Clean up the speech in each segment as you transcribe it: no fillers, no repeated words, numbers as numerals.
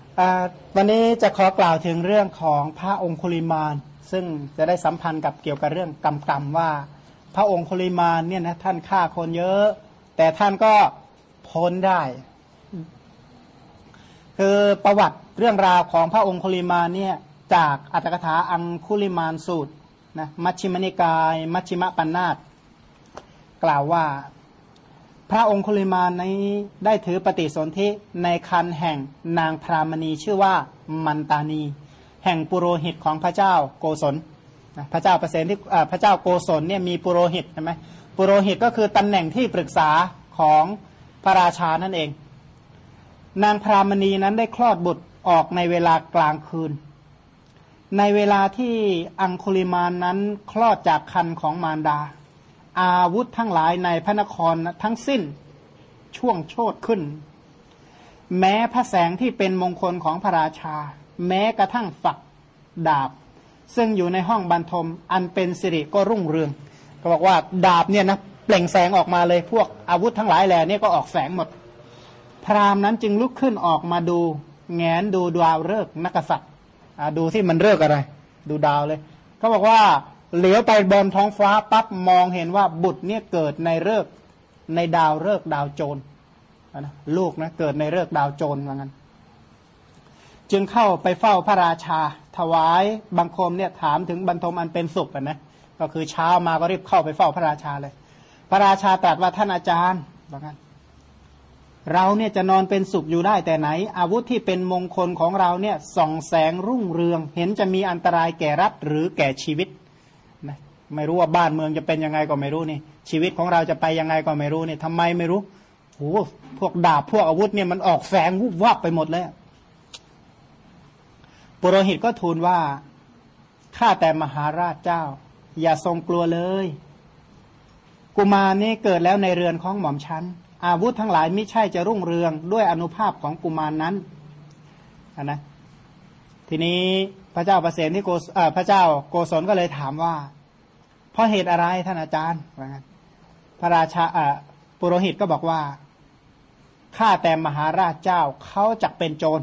วันนี้จะขอกล่าวถึงเรื่องของพระองคุลิมานซึ่งจะได้สัมพันธ์กับเกี่ยวกับเรื่องกรรมว่าพระองคุลิมานเนี่ยนะท่านฆ่าคนเยอะแต่ท่านก็พ้นได้คือประวัติเรื่องราวของพระองคุลิมานเนี่ยจากอรรถกถาอังคุลิมานสูตรนะมัชฌิมนิกายมัชฌิมปัญนาตกล่าวว่าพระองคุลิมานนี้ได้ถือปฏิสนธิในคันแห่งนางพรามณีชื่อว่ามันตานีแห่งปุโรหิตของพระเจ้าโกศลพระเจ้าเปรตที่พระเจ้าโกศลเนี่ยมีปุโรหิตใช่ไหมปุโรหิตก็คือตำแหน่งที่ปรึกษาของพระราชานั่นเองนางพรามณีนั้นได้คลอดบุตรออกในเวลากลางคืนในเวลาที่อังคุลิมานนั้นคลอดจากครรภ์ของมารดาอาวุธทั้งหลายในพระนครทั้งสิ้นช่วงโชติขึ้นแม้พระแสงที่เป็นมงคลของพระราชาแม้กระทั่งฝักดาบซึ่งอยู่ในห้องบรรทมอันเป็นสิริก็รุ่งเรืองก็บอกว่าดาบเนี่ยนะเปล่งแสงออกมาเลยพวกอาวุธทั้งหลายแหล่นี่ก็ออกแสงหมดพราหมณ์นั้นจึงลุกขึ้นออกมาดูแงนดูดาวฤกษ์นักษัตริย์ดูที่มันฤกษ์อะไรดูดาวเลยเขาบอกว่าเหลียวไปบนท้องฟ้าปั๊บมองเห็นว่าบุตรเนี่ยเกิดในฤกษ์ในดาวฤกษ์ดาวโจรนะลูกนะเกิดในฤกษ์ดาวโจรว่างั้นจึงเข้าไปเฝ้าพระราชาถวายบังคมเนี่ยถามถึงบรรทมอันเป็นสุขนะก็คือเช้ามาก็รีบเข้าไปเฝ้าพระราชาเลยพระราชาตรัสว่าท่านอาจารย์ว่างั้นเราเนี่ยจะนอนเป็นสุขอยู่ได้แต่ไหนอาวุธที่เป็นมงคลของเราเนี่ยส่องแสงรุ่งเรืองเห็นจะมีอันตรายแก่รัฐหรือแก่ชีวิตนะไม่รู้ว่าบ้านเมืองจะเป็นยังไงก็ไม่รู้นี่ชีวิตของเราจะไปยังไงก็ไม่รู้นี่ทำไมไม่รู้โอ้พวกดาบพวกอาวุธเนี่ยมันออกแสงวุบวับไปหมดเลยปุโรหิตก็ทูลว่าข้าแต่มหาราชเจ้าอย่าทรงกลัวเลยกุมารนี้เกิดแล้วในเรือนของหม่อมชั้นอาวุธทั้งหลายมิใช่จะรุ่งเรืองด้วยอานุภาพของกุมารนั้นนะทีนี้พระเจ้าเปรตที่พระเจ้าโกศลก็เลยถามว่าเพราะเหตุอะไรท่านอาจารย์พระราชาปุโรหิตก็บอกว่าข้าแต่มหาราชเจ้าเขาจักเป็นโจร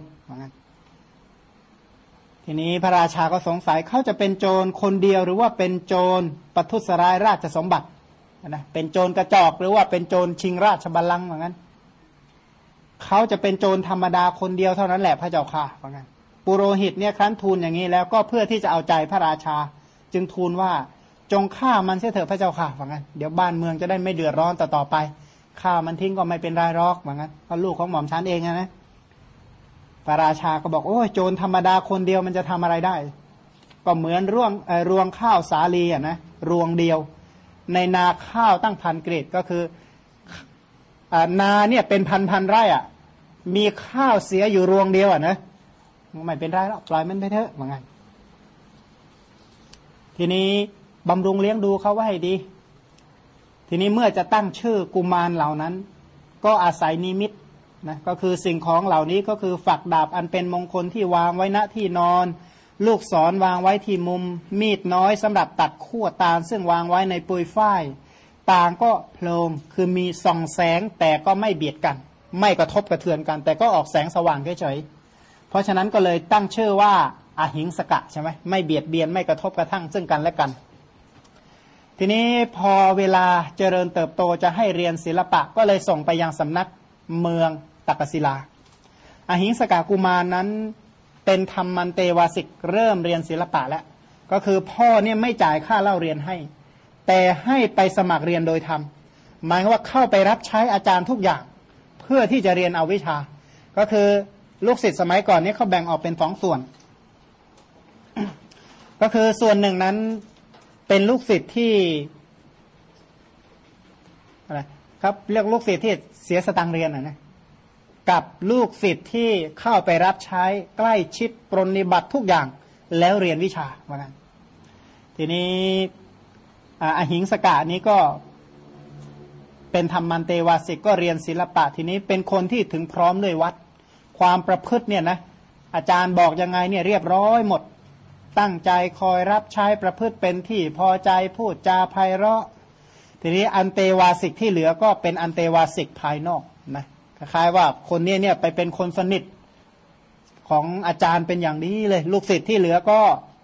ทีนี้พระราชาก็สงสัยเขาจะเป็นโจรคนเดียวหรือว่าเป็นโจรประทุษร้ายราชสมบัตินะเป็นโจรกระจอกหรือว่าเป็นโจรชิงราชบัลลังก์เหมือนกันเขาจะเป็นโจรธรรมดาคนเดียวเท่านั้นแหละพระเจ้าค่ะเหมือนกันปุโรหิตเนี่ยครั้นทูลอย่างนี้แล้วก็เพื่อที่จะเอาใจพระราชาจึงทูลว่าจงฆ่ามันเสียเถิดพระเจ้าค่ะเหมือนกันเดี๋ยวบ้านเมืองจะได้ไม่เดือดร้อนต่อไปฆ่ามันทิ้งก็ไม่เป็นไรหรอกเหมือนกันเพราะลูกของหม่อมฉันเองนะพระราชาก็บอกโอ้ยโจรธรรมดาคนเดียวมันจะทำอะไรได้ก็เหมือนรวงข้าวสาลีอ่ะนะรวงเดียวในนาข้าวตั้งพันเกรดก็คือนาเนี่ยเป็นพันไร่อ่ะมีข้าวเสียอยู่รวงเดียวอ่ะนะไม่เป็นไรหรอกปล่อยมันไปเถอะเหมือนกันทีนี้บำรุงเลี้ยงดูเขาไว้ให้ดีทีนี้เมื่อจะตั้งชื่อกุมารเหล่านั้นก็อาศัยนิมิตนะก็คือสิ่งของเหล่านี้ก็คือฝักดาบอันเป็นมงคลที่วางไว้ณที่นอนลูกศรวางไว้ที่มุมมีดน้อยสำหรับตัดขั้วตาลซึ่งวางไว้ในปุยฝ้ายต่างก็โพลงคือมีส่องแสงแต่ก็ไม่เบียดกันไม่กระทบกระเทือนกันแต่ก็ออกแสงสว่างเฉยๆเพราะฉะนั้นก็เลยตั้งชื่อว่าอหิงสกะใช่ไหมไม่เบียดเบียนไม่กระทบกระทั่งซึ่งกันและกันทีนี้พอเวลาเจริญเติบโตจะให้เรียนศิลปะก็เลยส่งไปยังสำนักเมืองตักกศิลาอหิงสกะกุมารนั้นเป็นธรรมันเตวาสิกเริ่มเรียนศิลปะแล้วก็คือพ่อเนี่ยไม่จ่ายค่าเล่าเรียนให้แต่ให้ไปสมัครเรียนโดยธรรมหมายว่าเข้าไปรับใช้อาจารย์ทุกอย่างเพื่อที่จะเรียนเอาวิชาก็คือลูกศิษย์สมัยก่อนนี้เขาแบ่งออกเป็นสองส่วน ก็คือส่วนหนึ่งนั้นเป็นลูกศิษย์ที่อะไรครับเรียกลูกศิษย์ที่เสียสตังค์เรียนนะกับลูกศิษย์ที่เข้าไปรับใช้ใกล้ชิดปรนนิบัติทุกอย่างแล้วเรียนวิชาว่างั้นทีนี้อหิงสกะนี้ก็เป็นธรรมันเตวาสิกก็เรียนศิลปะทีนี้เป็นคนที่ถึงพร้อมด้วยวัดความประพฤติเนี่ยนะอาจารย์บอกยังไงเนี่ยเรียบร้อยหมดตั้งใจคอยรับใช้ประพฤติเป็นที่พอใจพูดจาไพเราะทีนี้อันเตวาสิกที่เหลือก็เป็นอันเตวาสิกภายนอกนะคล้ายๆว่าคนนี้เนี่ยไปเป็นคนสนิทของอาจารย์เป็นอย่างดีเลยลูกศิษย์ที่เหลือก็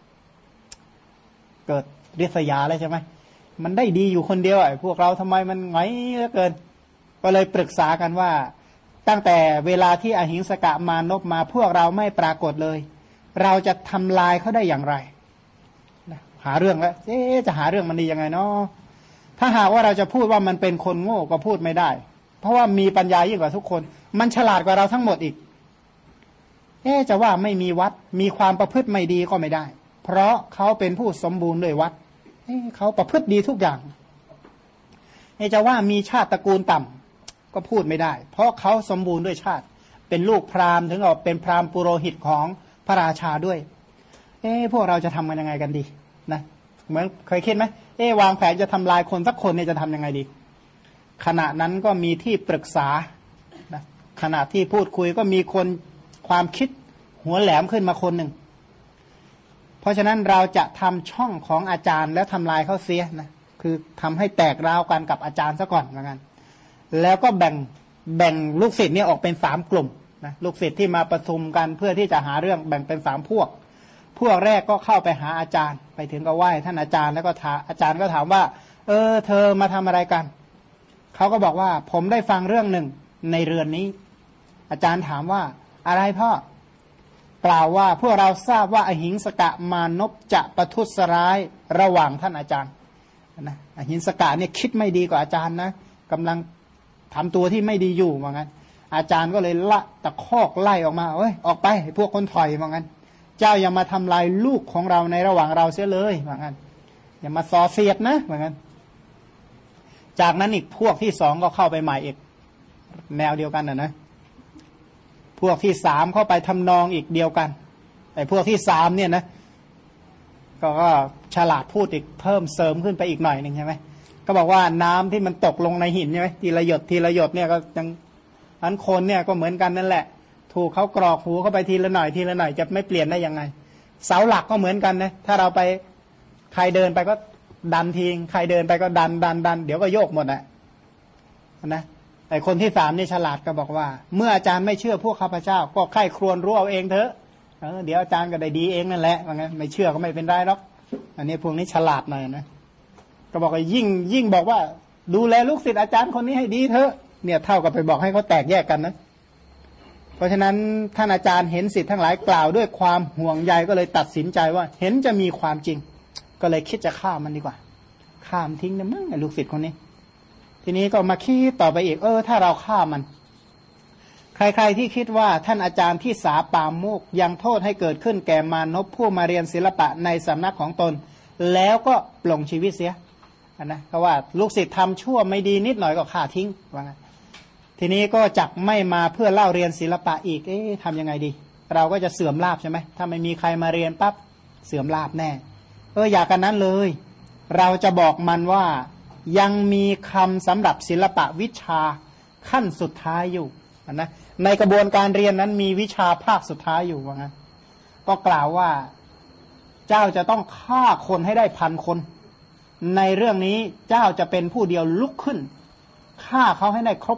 เกิดริษยาเลยใช่ไหมมันได้ดีอยู่คนเดียวพวกเราทำไมมันหงอยเหลือเกินก็เลยปรึกษากันว่าตั้งแต่เวลาที่อหิงสกะมานพมาพวกเราไม่ปรากฏเลยเราจะทำลายเขาได้อย่างไรหาเรื่องแล้วจะหาเรื่องมันดียังไงเนาะถ้าหากว่าเราจะพูดว่ามันเป็นคนโง่ก็พูดไม่ได้เพราะว่ามีปัญญายิ่งกว่าทุกคนมันฉลาดกว่าเราทั้งหมดอีกจะว่าไม่มีวัดมีความประพฤติไม่ดีก็ไม่ได้เพราะเขาเป็นผู้สมบูรณ์ด้วยวัดเขาประพฤติดีทุกอย่างจะว่ามีชาติตระกูลต่ำก็พูดไม่ได้เพราะเขาสมบูรณ์ด้วยชาติเป็นลูกพราหมณ์ถึงกับเป็นพราหมณ์ปุโรหิตของพระราชาด้วยพวกเราจะทำกันยังไงกันดีนะเหมือนเคยคิดไหมวางแผนจะทำลายคนสักคนเนี่ยจะทำยังไงดีขณะนั้นก็มีที่ปรึกษานะขณะที่พูดคุยก็มีคนความคิดหัวแหลมขึ้นมาคนหนึ่งเพราะฉะนั้นเราจะทำช่องของอาจารย์แล้วทำลายเขาเสียนะคือทำให้แตกราวกันกับอาจารย์ซะก่อนเหมือนกันแล้วก็แบ่งลูกศิษย์เนี่ยออกเป็น3กลุ่มนะลูกศิษย์ที่มาประชุมกันเพื่อที่จะหาเรื่องแบ่งเป็น3พวกแรกก็เข้าไปหาอาจารย์ไปถึงก็ไหว้ท่านอาจารย์แล้วก็อาจารย์ก็ถามว่าเธอมาทำอะไรกันเขาก็บอกว่าผมได้ฟังเรื่องหนึ่งในเรือนนี้อาจารย์ถามว่าอะไรพ่อกล่าวว่าพวกเราทราบว่าอหิงสกะมานพจะประทุษร้ายระหว่างท่านอาจารย์นะอหิงสกะเนี่ยคิดไม่ดีกว่าอาจารย์นะกำลังทำตัวที่ไม่ดีอยู่ว่างั้นอาจารย์ก็เลยละตะคอกไล่ออกมาออกไปพวกคนถอยว่างั้นเจ้าอย่ามาทำลายลูกของเราในระหว่างเราเสียเลยว่างั้นอย่ามาส่อเสียดนะว่างั้นจากนั้นอีกพวกที่2ก็เข้าไปใหม่อีกแนวเดียวกันนะพวกที่3เข้าไปทำนองอีกเดียวกันแต่พวกที่3เนี่ยนะก็ฉลาดพูดอีกเพิ่มเสริมขึ้นไปอีกหน่อยนึงใช่ไหมก็บอกว่าน้ำที่มันตกลงในหินใช่ไหมทีละหยดเนี่ยก็ยังอันคนเนี่ยก็เหมือนกันนั่นแหละถูกเขากรอกหูเข้าไปทีละหน่อยจะไม่เปลี่ยนได้ยังไงเสาหลักก็เหมือนกันนะถ้าเราไปใครเดินไปก็ดันทิ้งใครเดินไปก็ดันเดี๋ยวก็โยกหมดนะไอ้คนที่3นี่ฉลาดก็บอกว่าเมื่ออาจารย์ไม่เชื่อพวกข้าพเจ้าก็ใคร่ครวญรู้เอาเองเถอะเดี๋ยวอาจารย์ก็ได้ดีเองนั่นแหละว่างั้นไม่เชื่อก็ไม่เป็นไรหรอกอันนี้พวกนี้ฉลาดหน่อยนะก็บอกว่ายิ่งบอกว่าดูแลลูกศิษย์อาจารย์คนนี้ให้ดีเถอะเนี่ยเท่ากับไปบอกให้เขาแตกแยกกันนะเพราะฉะนั้นท่านอาจารย์เห็นศิษย์ทั้งหลายกล่าวด้วยความห่วงใยก็เลยตัดสินใจว่าเห็นจะมีความจริงก็เลยคิดจะฆ่ามันดีกว่าฆ่ามันทิ้งนะมั้งไอ้ลูกศิษย์คนนี้ทีนี้ก็มาคิดต่อไปอีกถ้าเราฆ่ามันใครๆที่คิดว่าท่านอาจารย์ที่สาปามโมกยังโทษให้เกิดขึ้นแก่มานพผู้มาเรียนศิลปะในสำนักของตนแล้วก็ปลงชีวิตเสียนะเพราะว่าลูกศิษย์ทำชั่วไม่ดีนิดหน่อยก็ฆ่าทิ้งว่างั้นทีนี้ก็จักไม่มาเพื่อเล่าเรียนศิลปะอีกทำยังไงดีเราก็จะเสื่อมลาภใช่ไหมถ้าไม่มีใครมาเรียนปั๊บเสื่อมลาภแน่อย่ากันนั้นเลยเราจะบอกมันว่ายังมีคำสำหรับศิลปะวิชาขั้นสุดท้ายอยู่นะในกระบวนการเรียนนั้นมีวิชาภาคสุดท้ายอยู่ว่างั้นก็กล่าวว่าเจ้าจะต้องฆ่าคนให้ได้1,000 คนในเรื่องนี้เจ้าจะเป็นผู้เดียวลุกขึ้นฆ่าเขาให้ได้ครบ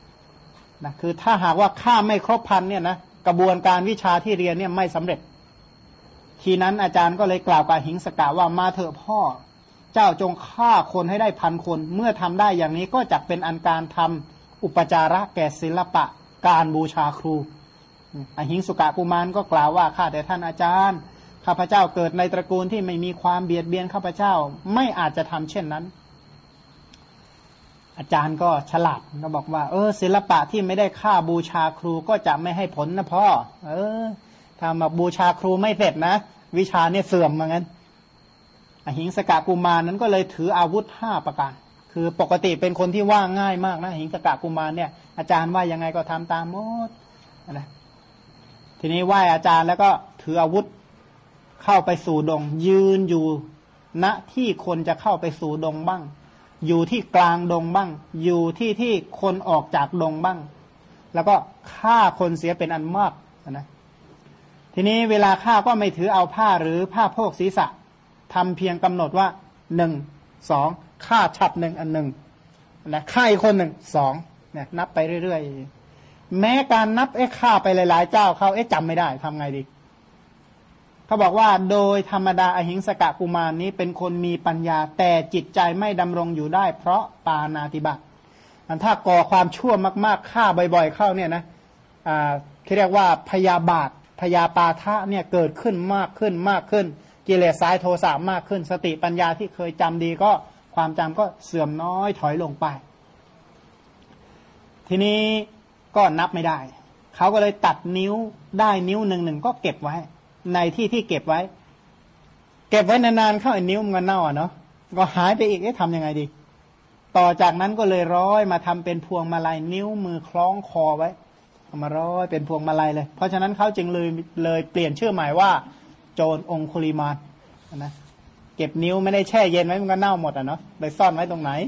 1,000นะคือถ้าหากว่าฆ่าไม่ครบ1,000เนี่ยนะกระบวนการวิชาที่เรียนเนี่ยไม่สำเร็จทีนั้นอาจารย์ก็เลยกล่าวกับหิงสกะว่ามาเถอะพ่อเจ้าจงฆ่าคนให้ได้1,000 คนเมื่อทำได้อย่างนี้ก็จะเป็นอันการทำอุปจาระแก่ศิลปะการบูชาครูอหิงสุกะกุมารก็กล่าวว่าข้าแต่ท่านอาจารย์ข้าพเจ้าเกิดในตระกูลที่ไม่มีความเบียดเบียนข้าพเจ้าไม่อาจจะทำเช่นนั้นอาจารย์ก็ฉลาดก็บอกว่าศิลปะที่ไม่ได้ฆ่าบูชาครูก็จะไม่ให้ผลนะพ่อถ้ามาบูชาครูไม่เสร็จนะวิชาเนี่ยเสื่อมเหมือนกันอหิงสกะกุมารนั้นก็เลยถืออาวุธ5 ประการคือปกติเป็นคนที่ว่าง่ายมากนะหิงสกะกุมารเนี่ยอาจารย์ว่ายังไงก็ทำตามหมดนะทีนี้ไหว้อาจารย์แล้วก็ถืออาวุธเข้าไปสู่ดงยืนอยู่ณที่คนจะเข้าไปสู่ดงบ้างอยู่ที่กลางดงบ้างอยู่ที่คนออกจากดงบ้างแล้วก็ฆ่าคนเสียเป็นอันมากนะทีนี้เวลาฆ่าก็ไม่ถือเอาผ้าหรือผ้าโพกศีรษะทำเพียงกำหนดว่า1 2ฆ่าฉับ1 อัน 1นะฆ่าอีกคน1 2เนี่ยนับไปเรื่อยแม้การนับฆ่าไปหลายๆเจ้าเขาจำไม่ได้ทำไงดีเขาบอกว่าโดยธรรมดาอหิงสกะกุมารนี้เป็นคนมีปัญญาแต่จิตใจไม่ดำรงอยู่ได้เพราะปาณาติบาตถ้าก่อความชั่วมากๆฆ่าบ่อยๆเข้าเนี่ยนะที่เรียกว่าพยาบาทพยาปาทะเนี่ยเกิดขึ้นมากขึ้นกิเลสสายโทสะมากขึ้นสติปัญญาที่เคยจำดีก็ความจำก็เสื่อมน้อยถอยลงไปทีนี้ก็นับไม่ได้เขาก็เลยตัดนิ้วได้นิ้วหนึ่งก็เก็บไว้ในที่เก็บไว้นานๆเข้าไอ้นิ้วมันเน่าเนาะก็หายไปอีกทำยังไงดีต่อจากนั้นก็เลยร้อยมาทำเป็นพวงมาลัยนิ้วมือคล้องคอไว้เอามาร้อยเป็นพวงมาลัยเลยเพราะฉะนั้นเขาจึงเลยเปลี่ยนชื่อใหม่ว่าโจรองคุลิมานนะเก็บนิ้วไม่ได้แช่เย็นไว้มันก็เน่าหมดเนาะไปซ่อนไว้ตรงไหน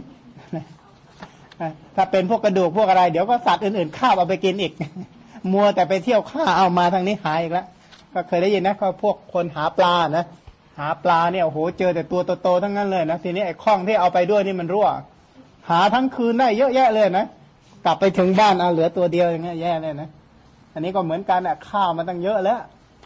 ถ้าเป็นพวกกระดูกพวกอะไรเดี๋ยวก็สัตว์อื่นๆฆ่าเอาไปกินอีกมัวแต่ไปเที่ยวฆ่าเอามาทางนี้หายอีกแล้วก็เคยได้ยินนะเขาพวกคนหาปลานะหาปลาเนี่ยโอ้โหเจอแต่ตัวโตๆทั้งนั้นเลยนะทีนี้ไอ้ข้องที่เอาไปด้วยนี่มันรั่วหาทั้งคืนได้เยอะแยะเลยนะกลับไปถึงบ้านเอาเหลือตัวเดียวอย่างเงี้ยแย่เลยนะอันนี้ก็เหมือนกันข้าวมาตั้งเยอะแล้ว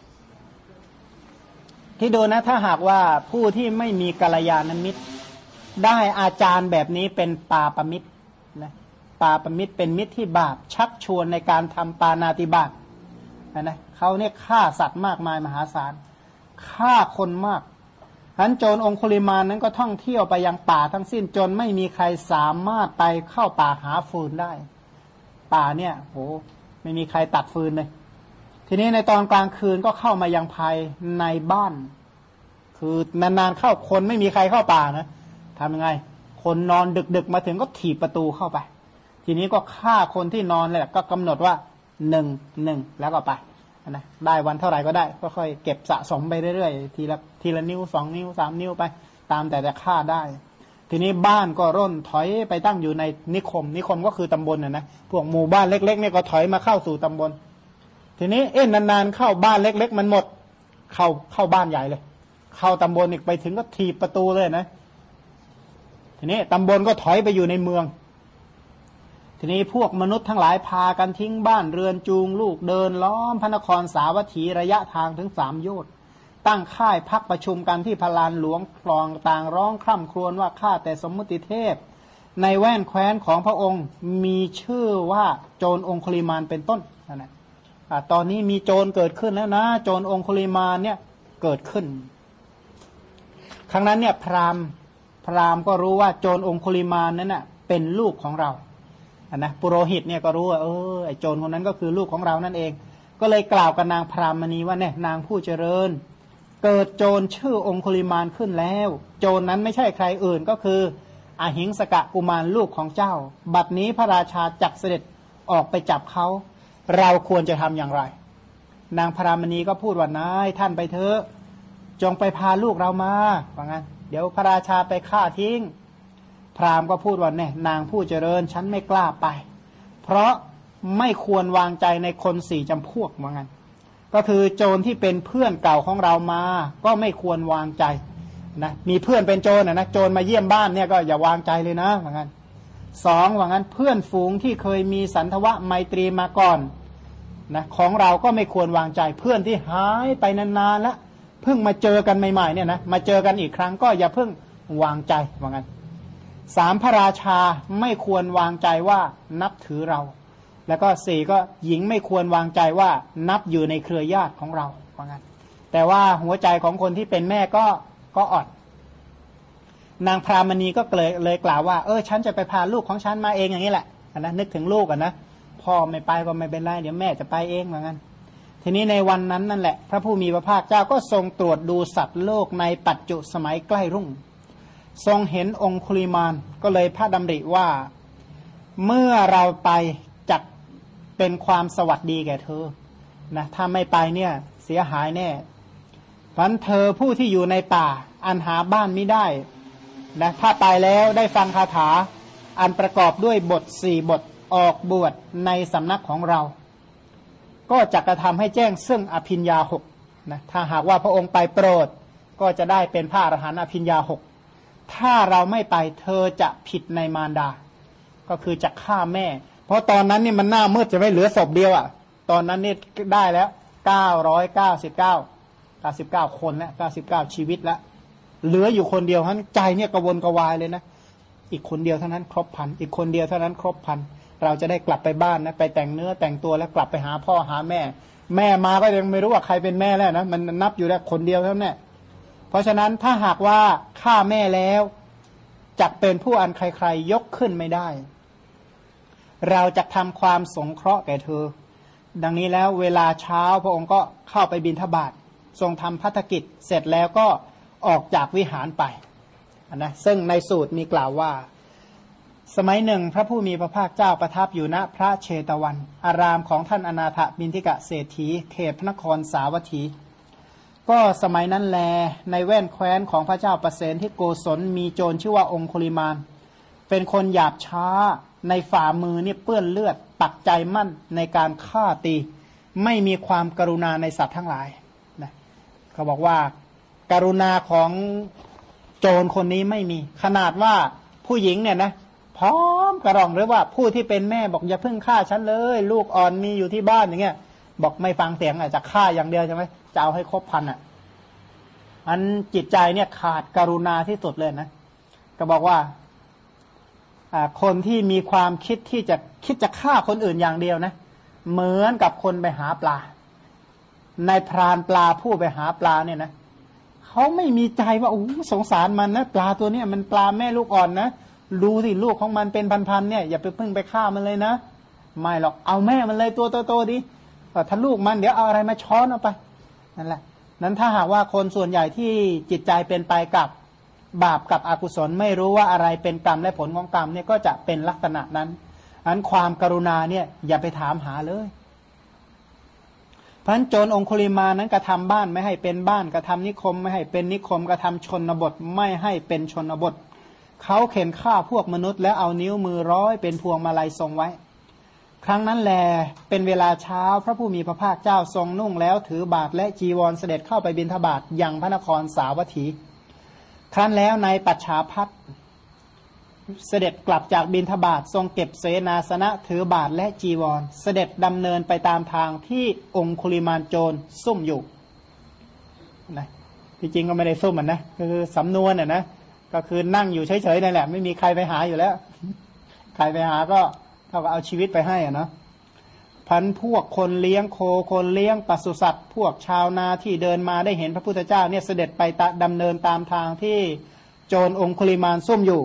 ที่ดูนะถ้าหากว่าผู้ที่ไม่มีกัลยาณมิตรได้อาจารย์แบบนี้เป็นปาปมิตรนะปาปมิตรเป็นมิตรที่บาปชักชวนในการทำปาณาติบาตนะเขาเนี่ยฆ่าสัตว์มากมายมหาศาลฆ่าคนมากฉะนั้นโจรองคุลิมานนั้นก็ท่องเที่ยวไปยังป่าทั้งสิ้นจนไม่มีใครสามารถไปเข้าป่าหาฟืนได้ป่าเนี่ยโหไม่มีใครตัดฟืนเลยทีนี้ในตอนกลางคืนก็เข้ามายังภายในบ้านคือนานๆเข้าคนไม่มีใครเข้าป่านะทำยังไงคนนอนดึกๆมาถึงก็ถีบประตูเข้าไปทีนี้ก็ฆ่าคนที่นอนเลยก็กำหนดว่าหนึ่งแล้วก็ไปนะได้วันเท่าไหร่ก็ได้ก็ค่อยเก็บสะสมไปเรื่อยๆทีละนิ้ว2 นิ้ว3 นิ้วไปตามแต่จะฆ่าได้ทีนี้บ้านก็ร่นถอยไปตั้งอยู่ในนิคมก็คือตำบลนะพวกหมู่บ้านเล็กๆเนี่ยก็ถอยมาเข้าสู่ตำบลทีนี้นานๆเข้าบ้านเล็กๆมันหมดเข้าบ้านใหญ่เลยเข้าตำบลอีกไปถึงก็ถีบประตูเลยนะทีนี้ตำบลก็ถอยไปอยู่ในเมืองทีนี้พวกมนุษย์ทั้งหลายพากันทิ้งบ้านเรือนจูงลูกเดินล้อมพระนครสาวัตถีระยะทางถึง3 โยชน์ตั้งค่ายพักประชุมกันที่พลานหลวงคลองต่างร้องคร่ำครวญว่าข้าแต่สมมุติเทพในแว่นแคว้นของพระองค์มีชื่อว่าโจรองคุลิมานเป็นต้นนะตอนนี้มีโจรเกิดขึ้นแล้วนะโจรองคุลิมานเนี่ยเกิดขึ้นครั้งนั้นเนี่ยพราหมณ์ก็รู้ว่าโจรองคุลิมานนั้นน่ะเป็นลูกของเรานะปุโรหิตเนี่ยก็รู้ว่าไอ้โจรคนนั้นก็คือลูกของเรานั่นเองก็เลยกล่าวกับนางพรามณีว่าเนี่ยนางผู้เจริญเกิดโจรชื่อองคุลิมานขึ้นแล้วโจรนั้นไม่ใช่ใครอื่นก็คืออหิงสกะกุมารลูกของเจ้าบัดนี้พระราชาจักเสด็จออกไปจับเขาเราควรจะทำอย่างไรนางพรามณีก็พูดว่านายท่านไปเถอะจงไปพาลูกเรามาว่างั้นเดี๋ยวพระราชาไปฆ่าทิ้งพราหมณ์ก็พูดว่าเนี่ยนางผู้เจริญฉันไม่กล้าไปเพราะไม่ควรวางใจในคน4 จำพวกว่างั้นก็คือโจรที่เป็นเพื่อนเก่าของเรามาก็ไม่ควรวางใจนะมีเพื่อนเป็นโจรนะโจรมาเยี่ยมบ้านเนี่ยก็อย่าวางใจเลยนะว่างั้น2ว่างั้นเพื่อนฝูงที่เคยมีสันทวะไมตรีมาก่อนนะของเราก็ไม่ควรวางใจเพื่อนที่หายไปนานๆแล้วเพิ่งมาเจอกันใหม่ๆเนี่ยนะมาเจอกันอีกครั้งก็อย่าเพิ่งวางใจว่างั้น3พระราชาไม่ควรวางใจว่านับถือเราแล้วก็4ก็หญิงไม่ควรวางใจว่านับอยู่ในเครือญาติของเราว่างั้นแต่ว่าหัวใจของคนที่เป็นแม่ก็อ่อนนางพรามณีก็เลยกล่าวว่าฉันจะไปพาลูกของฉันมาเองอย่างนี้แหละนะนึกถึงลูกนะพ่อไม่ไปก็ไม่เป็นไรเดี๋ยวแม่จะไปเองว่างั้นทีนี้ในวันนั้นนั่นแหละพระผู้มีพระภาคเจ้าก็ทรงตรวจดูสัตว์โลกในปัจจุสมัยใกล้รุ่งทรงเห็นองคุลิมานก็เลยพระดำริว่าเมื่อเราไปจักเป็นความสวัสดีแก่เธอนะถ้าไม่ไปเนี่ยเสียหายแน่เพราะเธอผู้ที่อยู่ในป่าอันหาบ้านไม่ได้นะถ้าไปแล้วได้ฟังคาถาอันประกอบด้วยบท4 บทออกบวชในสำนักของเราก็จะกระทำให้แจ้งซึ่งอภิญญา6นะถ้าหากว่าพระองค์ไปโปรดก็จะได้เป็นพระอรหันต์อภิญญา6ถ้าเราไม่ไปเธอจะผิดในมารดาก็คือจะฆ่าแม่เพราะตอนนั้นนี่มันหน้ามืดจะไม่เหลือศพเดียวอ่ะตอนนั้นนี่ได้แล้ว999คนแล้ว99ชีวิตแล้วเหลืออยู่คนเดียวท่านใจเนี่ยกระวนกระวายเลยนะอีกคนเดียวเท่านั้นครบพันอีกคนเดียวเท่านั้นครบพันเราจะได้กลับไปบ้านนะไปแต่งเนื้อแต่งตัวแล้วกลับไปหาพ่อหาแม่แม่มาก็ยังไม่รู้ว่าใครเป็นแม่แล้วนะมันนับอยู่แล้วคนเดียวเท่านั้นเพราะฉะนั้นถ้าหากว่าฆ่าแม่แล้วจักเป็นผู้อันใครๆยกขึ้นไม่ได้เราจะทำความสงเคราะห์แก่เธอดังนี้แล้วเวลาเช้าพระองค์ก็เข้าไปบิณฑบาตทรงทำภัตกิจเสร็จแล้วก็ออกจากวิหารไปนะซึ่งในสูตรมีกล่าวว่าสมัยหนึ่งพระผู้มีพระภาคเจ้าประทับอยู่ณพระเชตวันอารามของท่านอนาถบิณฑิกะเศรษฐีเขตพระนครสาวัตถีก็สมัยนั้นแลในแว่นแคว้นของพระเจ้าประเสนที่โกศลมีโจรชื่อว่าองคุลิมานเป็นคนหยาบช้าในฝ่ามือนี่เปื้อนเลือดปักใจมั่นในการฆ่าตีไม่มีความกรุณาในสัตว์ทั้งหลายนะเขาบอกว่าการุณาของโจรคนนี้ไม่มีขนาดว่าผู้หญิงเนี่ยนะพร้อมกระรองหรือว่าผู้ที่เป็นแม่บอกอย่าเพิ่งฆ่าฉันเลยลูกอ่อนมีอยู่ที่บ้านอย่างเงี้ยบอกไม่ฟังเสียงอาจจะฆ่าอย่างเดียวใช่ไหมจะเอาให้ครบพันอันจิตใจเนี่ยขาดกรุณาที่สุดเลยนะก็บอกว่าคนที่มีความคิดที่จะฆ่าคนอื่นอย่างเดียวนะเหมือนกับคนไปหาปลาในพรานปลาผู้ไปหาปลาเนี่ยนะเขาไม่มีใจว่าโอ้สงสารมันนะปลาตัวเนี้ยมันปลาแม่ลูกอ่อนนะดูสิลูกของมันเป็นพันๆเนี่ยอย่าไปพึ่งไปฆ่ามันเลยนะไม่หรอกเอาแม่มันเลยตัวโตๆดิถ้าลูกมันเดี๋ยวเอาอะไรมาช้อนเอาไปนั่นแหละนั้นถ้าหากว่าคนส่วนใหญ่ที่จิตใจเป็นไปกับบาปกับอกุศลไม่รู้ว่าอะไรเป็นกรรมและผลของกรรมเนี่ยก็จะเป็นลักษณะนั้นอันความกรุณาเนี่ยอย่าไปถามหาเลยเพราะฉะนั้นโจรองคุลิมานั้นกระทำบ้านไม่ให้เป็นบ้านกระทำนิคมไม่ให้เป็นนิคมกระทำชนบทไม่ให้เป็นชนบทเขาเข็นฆ่าพวกมนุษย์แล้วเอานิ้วมือร้อยเป็นพวงมาลัยทรงไว้ครั้งนั้นแลเป็นเวลาเช้าพระผู้มีพระภาคเจ้าทรงนุ่งแล้วถือบาตรและจีวรเสด็จเข้าไปบิณฑบาตยังพระนครสาวัตถีครั้นแล้วในปัจฉาภัทรเสด็จกลับจากบิณฑบาตทรงเก็บเสนาสนะถือบาตรและจีวรเสด็จดำเนินไปตามทางที่องคุลิมานโจรซุ่มอยู่นะที่จริงก็ไม่ได้ซุ่มนะคือสำนวนนะก็คือนั่งอยู่เฉยๆนั่นแหละไม่มีใครไปหาอยู่แล้วใครไปหาก็เท่ากับเอาชีวิตไปให้นะพันพวกคนเลี้ยงโคคนเลี้ยงปศุสัตว์พวกชาวนาที่เดินมาได้เห็นพระพุทธเจ้าเนี่ยเสด็จไปดำเนินตามทางที่โจรองคุลิมานซุ่มอยู่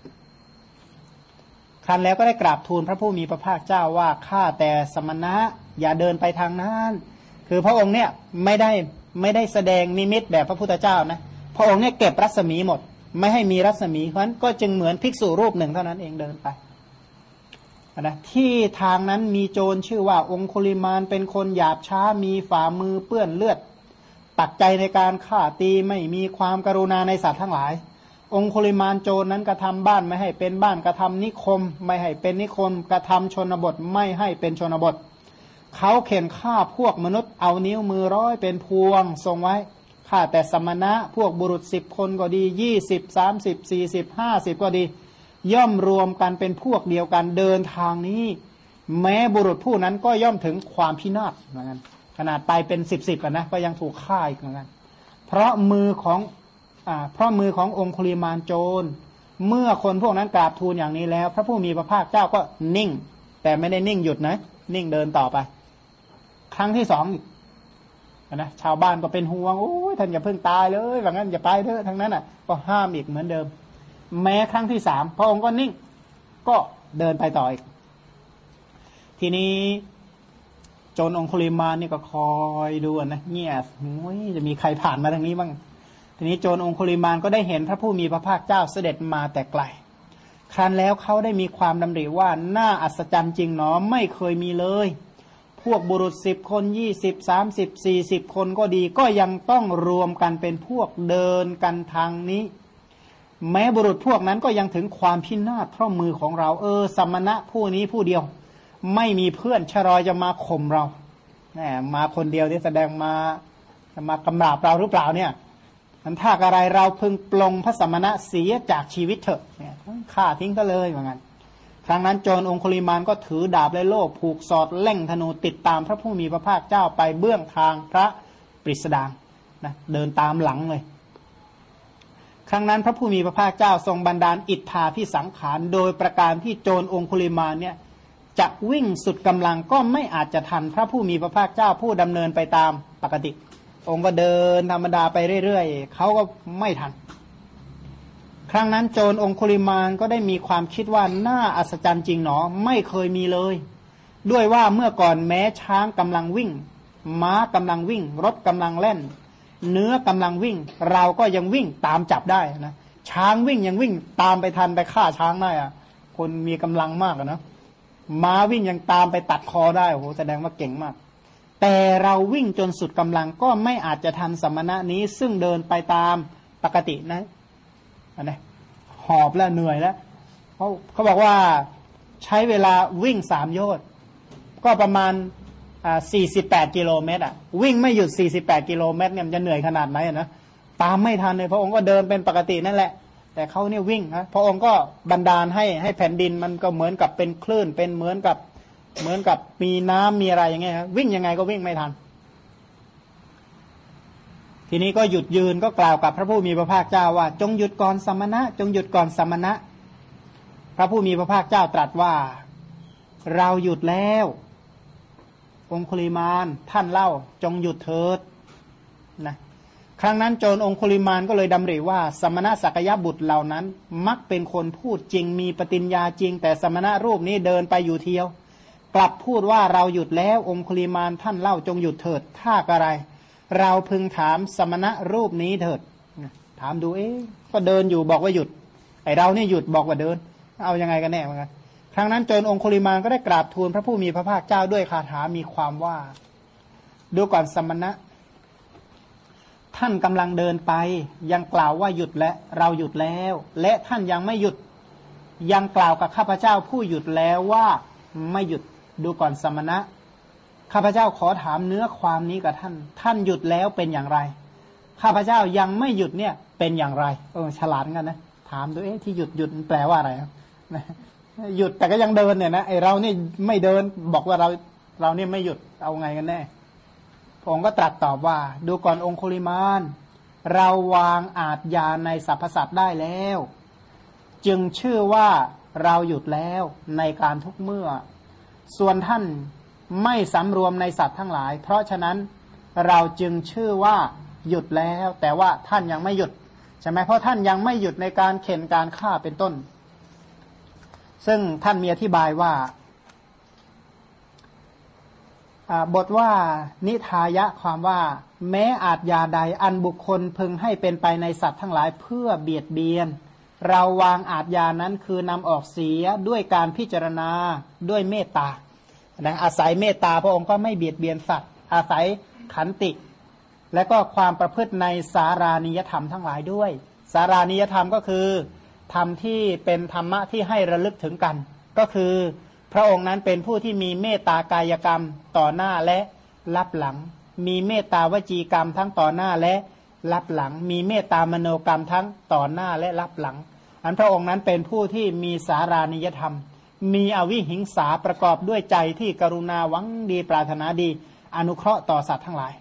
ครั้นแล้วก็ได้กราบทูลพระผู้มีพระภาคเจ้าว่าข้าแต่สมณะอย่าเดินไปทางนั้นคือพระองค์เนี่ยไม่ได้แสดงนิมิตแบบพระพุทธเจ้านะพระองค์เนี่ยเก็บรัศมีหมดไม่ให้มีรัศมีเพราะฉะนั้นก็จึงเหมือนภิกษุรูปหนึ่งเท่านั้นเองเดินไปนะที่ทางนั้นมีโจรชื่อว่าองคุลิมานเป็นคนหยาบช้ามีฝ่ามือเปื้อนเลือดปักใจในการฆ่าตีไม่มีความกรุณาในสัตว์ทั้งหลายองคุลิมานโจรนั้นกระทำบ้านไม่ให้เป็นบ้านกระทำนิคมไม่ให้เป็นนิคมกระทำชนบทไม่ให้เป็นชนบทเขาเข็นฆ่าพวกมนุษย์เอานิ้วมือร้อยเป็นพวงทรงไว้ฆ่าแต่สมณะพวกบุรุษ10 คนก็ดี20 30 40 50ก็ดีย่อมรวมกันเป็นพวกเดียวกันเดินทางนี้แม้บุรุษผู้นั้นก็ย่อมถึงความพินาศเหมือนกันขนาดไปเป็น10นะก็ยังถูกฆ่าอีกเหมือนกันเพราะมือขององคุลิมานโจรเมื่อคนพวกนั้นกราบทูลอย่างนี้แล้วพระผู้มีพระภาคเจ้าก็นิ่งแต่ไม่ได้นิ่งหยุดนะนิ่งเดินต่อไปครั้งที่2อีกนะชาวบ้านก็เป็นห่วงโอ้ยท่านอย่าเพิ่งตายเลยว่างั้นอย่าไปเถอะทั้งนั้นก็ห้ามอีกเหมือนเดิมแม้ครั้งที่3พระองค์ก็นิ่งก็เดินไปต่ออีกทีนี้โจรองคุลิมานนี่ก็คอยดูนะเงียบจะมีใครผ่านมาทางนี้บ้างทีนี้โจรองคุลิมานก็ได้เห็นพระผู้มีพระภาคเจ้าเสด็จมาแต่ไกลครั้นแล้วเขาได้มีความดำริว่าน่าอัศจรรย์จริงหนอไม่เคยมีเลยพวกบุรุษ10 คน20 30 40 คนก็ดีก็ยังต้องรวมกันเป็นพวกเดินกันทางนี้แม้บุรุษพวกนั้นก็ยังถึงความพินาศเพราะมือของเราสมณะผู้นี้ผู้เดียวไม่มีเพื่อนชรอยจะมาข่มเราแหมมาคนเดียวที่แสดงมาจะมากำราบเราหรือเปล่าเนี่ยมันถ้าอะไรเราพึงปลงพระสมณะเสียจากชีวิตเถอะเนี่ยฆ่าทิ้งก็เลยเหมือนกันครั้งนั้นโจรองคุลิมานก็ถือดาบและโล่ผูกสอดเล่งธนูติดตามพระผู้มีพระภาคเจ้าไปเบื้องทางพระปริสดางนะเดินตามหลังเลยครั้งนั้นพระผู้มีพระภาคเจ้าทรงบันดาลอิทธาภิสังขารโดยประการที่โจรองคุลิมานเนี่ยจะวิ่งสุดกำลังก็ไม่อาจจะทันพระผู้มีพระภาคเจ้าผู้ดำเนินไปตามปกติองค์ก็เดินธรรมดาไปเรื่อยๆเขาก็ไม่ทันครั้งนั้นโจรองคุลิมานก็ได้มีความคิดว่าน่าอัศจรรย์จริงหนอไม่เคยมีเลยด้วยว่าเมื่อก่อนแม้ช้างกำลังวิ่งม้ากำลังวิ่งรถกำลังเล่นเนื้อกำลังวิ่งเราก็ยังวิ่งตามจับได้นะช้างวิ่งยังวิ่งตามไปทันไปฆ่าช้างได้อะคนมีกำลังมากนะม้าวิ่งยังตามไปตัดคอได้โอ้โหแสดงว่าเก่งมากแต่เราวิ่งจนสุดกำลังก็ไม่อาจจะทันสมณะนี้ซึ่งเดินไปตามปกตินะนะหอบแล้วเหนื่อยแล้วเขาบอกว่าใช้เวลาวิ่ง3 โยชน์ก็ประมาณ48 กิโลเมตรอ่ะวิ่งไม่หยุด48 กิโลเมตรเนี่ยมันจะเหนื่อยขนาดไหนนะตามไม่ทันเลยพระองค์ก็เดินเป็นปกตินั่นแหละแต่เขาเนี่ยวิ่งนะพระองค์ก็บันดาลให้แผ่นดินมันก็เหมือนกับเป็นคลื่นเป็นเหมือนกับมีน้ำมีอะไรอย่างเงี้ยวิ่งยังไงก็วิ่งไม่ทันทีนี้ก็หยุดยืนก็กล่าวกับพระผู้มีพระภาคเจ้าว่าจงหยุดก่อนสมณะจงหยุดก่อนสมณะพระผู้มีพระภาคเจ้าตรัสว่าเราหยุดแล้วองคุลิมานท่านเล่าจงหยุดเถิดนะครั้งนั้นโจรองคุลิมานก็เลยดำริว่าสมณะสักยบุตรเหล่านั้นมักเป็นคนพูดจริงมีปฏิญญาจริงแต่สมณะรูปนี้เดินไปอยู่เที่ยวกลับพูดว่าเราหยุดแล้วองคุลิมานท่านเล่าจงหยุดเถิดถ้าอะไรเราพึงถามสมณะรูปนี้เถิดถามดูก็เดินอยู่บอกว่าหยุดไอเราเนี่ยหยุดบอกว่าเดินเอายังไงกันแน่เหมือนกันครั้งนั้นโจรองคุลิมานก็ได้กราบทูลพระผู้มีพระภาคเจ้าด้วยคาถามีความว่าดูก่อนสมณะท่านกำลังเดินไปยังกล่าวว่าหยุดและเราหยุดแล้วและท่านยังไม่หยุดยังกล่าวกับข้าพเจ้าผู้หยุดแล้วว่าไม่หยุดดูก่อนสมณะข้าพเจ้าขอถามเนื้อความนี้กับท่านหยุดแล้วเป็นอย่างไรข้าพเจ้ายังไม่หยุดเนี่ยเป็นอย่างไรฉลาดกันนะถามดูที่หยุดแปลว่าอะไรนะหยุดแต่ก็ยังเดินเนี่ยนะไอเรานี่ไม่เดินบอกว่าเราเนี่ยไม่หยุดเอาไงกันแน่พระองค์ก็ตรัสตอบว่าดูก่อนองคุลิมานเราวางอาทยาในสรรพสัตว์ได้แล้วจึงชื่อว่าเราหยุดแล้วในการทุกเมื่อส่วนท่านไม่สำรวมในสัตว์ทั้งหลายเพราะฉะนั้นเราจึงชื่อว่าหยุดแล้วแต่ว่าท่านยังไม่หยุดใช่ไหมเพราะท่านยังไม่หยุดในการเข็นการฆ่าเป็นต้นซึ่งท่านมีอธิบายว่าบทว่านิทายะความว่าแม้อาทยาใดอันบุคคลพึงให้เป็นไปในสัตว์ทั้งหลายเพื่อเบียดเบียนเราวางอาทยานั้นคือนำออกเสียด้วยการพิจารณาด้วยเมตตานะอาศัยเมตตาพระองค์ก็ไม่เบียดเบียนสัตว์อาศัยขันติและก็ความประพฤติในสารานิยธรรมทั้งหลายด้วยสารานิยธรรมก็คือธรรมที่เป็นธรรมะที่ให้ระลึกถึงกันก็คือพระองค์นั้นเป็นผู้ที่มีเมตตากายกรรมต่อหน้าและลับหลังมีเมตตาวจีกรรมทั้งต่อหน้าและลับหลังมีเมตตามโนกรรมทั้งต่อหน้าและลับหลังอันพระองค์นั้นเป็นผู้ที่มีสารานิยธรรมมีอวิหิงสาประกอบด้วยใจที่กรุณาหวังดีปรารถนาดีอนุเคราะห์ต่อสัตว์ทั้งหลาย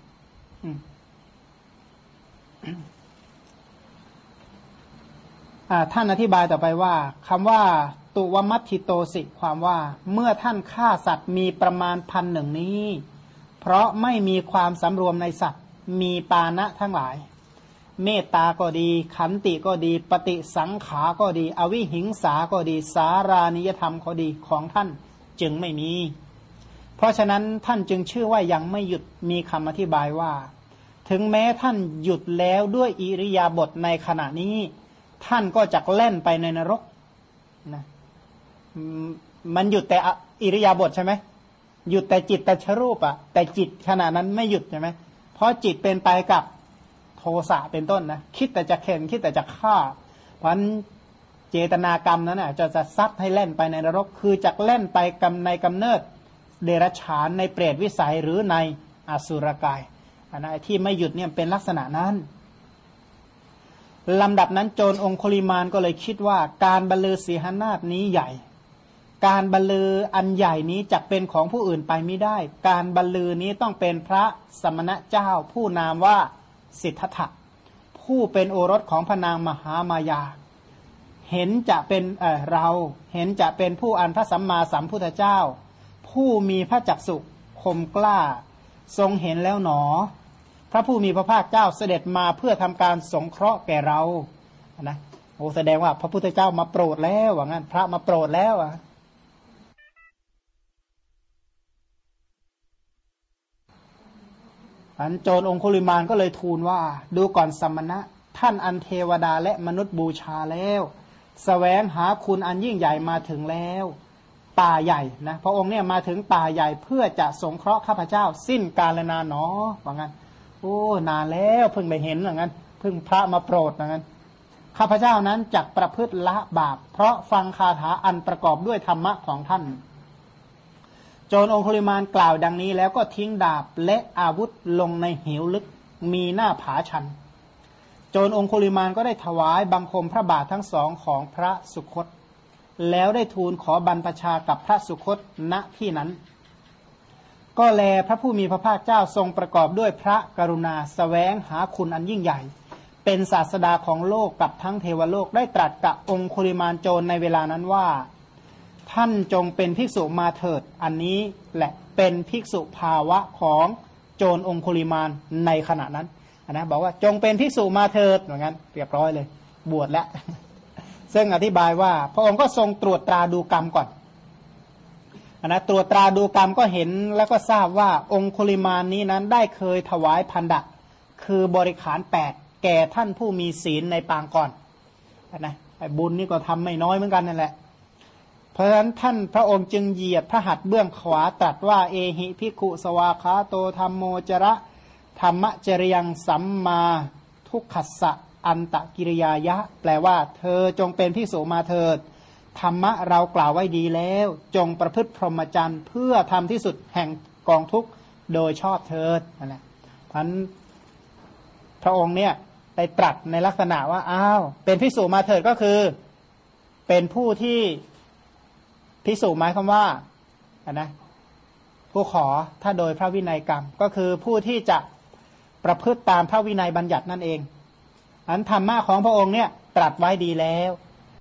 ท่านอธิบายต่อไปว่าคำว่าตุวมัตถิโตสิความว่าเมื่อท่านฆ่าสัตว์มีประมาณ1,000นี้เพราะไม่มีความสำรวมในสัตว์มีปานะทั้งหลายเมตตาก็ดีขันติก็ดีปฏิสังขาก็ดีอวิหิงสาก็ดีสารานิยธรรมก็ดีของท่านจึงไม่มีเพราะฉะนั้นท่านจึงชื่อว่ายังไม่หยุดมีคำอธิบายว่าถึงแม้ท่านหยุดแล้วด้วยอิริยาบถในขณะนี้ท่านก็จะแล่นไปในนรกนะมันหยุดแต่อิริยาบถใช่ไหมหยุดแต่จิตแต่ชรูปแต่จิตขณะนั้นไม่หยุดใช่ไหมเพราะจิตเป็นไปกับโทสะเป็นต้นนะคิดแต่จะเข็นคิดแต่จะฆ่าเพราะเจตนากรรมนั้นจะซัดให้แล่นไปในนรกคือจะแล่นไปในกำเนิดเดรัจฉานในเปรตวิสัยหรือในอสุรกายอันนั้นที่ไม่หยุดเนี่ยเป็นลักษณะนั้นลำดับนั้นโจรองคุลิมานก็เลยคิดว่าการบรรลือสีหนาฏนี้ใหญ่การบรรลืออันใหญ่นี้จักเป็นของผู้อื่นไปไม่ได้การบรรลือนี้ต้องเป็นพระสมณะเจ้าผู้นามว่าสิทธัตถะผู้เป็นโอรสของพระนางมหามายาเห็นจะเป็นเราเห็นจะเป็นผู้อันพระสัมมาสัมพุทธเจ้าผู้มีพระจักษุคมกล้าทรงเห็นแล้วหนอพระผู้มีพระภาคเจ้าเสด็จมาเพื่อทำการสงเคราะห์แก่เรานะโอ้แสดงว่าพระพุทธเจ้ามาโปรดแล้วว่างั้นพระมาโปรดแล้วอันโจรองคุลิมานก็เลยทูลว่าดูก่อนสมณะท่านอันเทวดาและมนุษย์บูชาแล้วแสวงหาคุณอันยิ่งใหญ่มาถึงแล้วป่าใหญ่นะพระองค์เนี่ยมาถึงป่าใหญ่เพื่อจะสงเคราะห์ข้าพเจ้าสิ้นกาลนานหนอว่างั้นโอ้นานแล้วเพิ่งไปเห็นว่างั้นเพิ่งพระมาโปรดว่างั้นข้าพเจ้านั้นจักประพฤติละบาปเพราะฟังคาถาอันประกอบด้วยธรรมะของท่านโจรองคุลิมานกล่าวดังนี้แล้วก็ทิ้งดาบและอาวุธลงในเหวลึกมีหน้าผาชันโจรองคุลิมานก็ได้ถวายบังคมพระบาททั้งสองของพระสุคตแล้วได้ทูลขอบรรพชากับพระสุคตณที่นั้นก็แลพระผู้มีพระภาคเจ้าทรงประกอบด้วยพระกรุณาแสวงหาคุณอันยิ่งใหญ่เป็นศาสดาของโลกกับทั้งเทวโลกได้ตรัสกับองคุลิมานโจรในเวลานั้นว่าท่านจงเป็นภิกษุมาเถิดอันนี้แหละเป็นภิกษุภาวะของโจรองคุลิมานในขณะนั้นนะบอกว่าจงเป็นภิกษุมาเถิดเหมือนกันเรียบร้อยเลยบวชแล้ว ซึ่งอธิบายว่าพระองค์ก็ทรงตรวจตราดูกรรมก่อนนะตรวจตราดูกรรมก็เห็นแล้วก็ทราบว่าองคุลิมานนี้นั้นได้เคยถวายพันดะคือบริขาร8แก่ท่านผู้มีศีลในปางก่อนนะบุญนี่ก็ทำไม่น้อยเหมือนกันนั่นแหละเพราะฉะนั้นท่านพระองค์จึงเหยียดพระหัตถ์เบื้องขวาตรัสว่าเอหิภิกขุสวาคาโตธัมโมจระธรรมจริยังสัมมาทุกขัสสะอันตกิริยายะแปลว่าเธอจงเป็นภิกษุมาเถิดธรรมะเรากล่าวไว้ดีแล้วจงประพฤติพรหมจรรย์เพื่อทำที่สุดแห่งกองทุกข์โดยชอบเถิดนั่นแหละพันพระองค์เนี่ยได้ตรัสในลักษณะว่าอ้าวเป็นภิกษุมาเถิดก็คือเป็นผู้ที่ภิกษุหมายความว่านะผู้ขอถ้าโดยพระวินัยกรรมก็คือผู้ที่จะประพฤติตามพระวินัยบัญญัตินั่นเองอันธรรมะของพระองค์เนี่ยตรัสไว้ดีแล้ว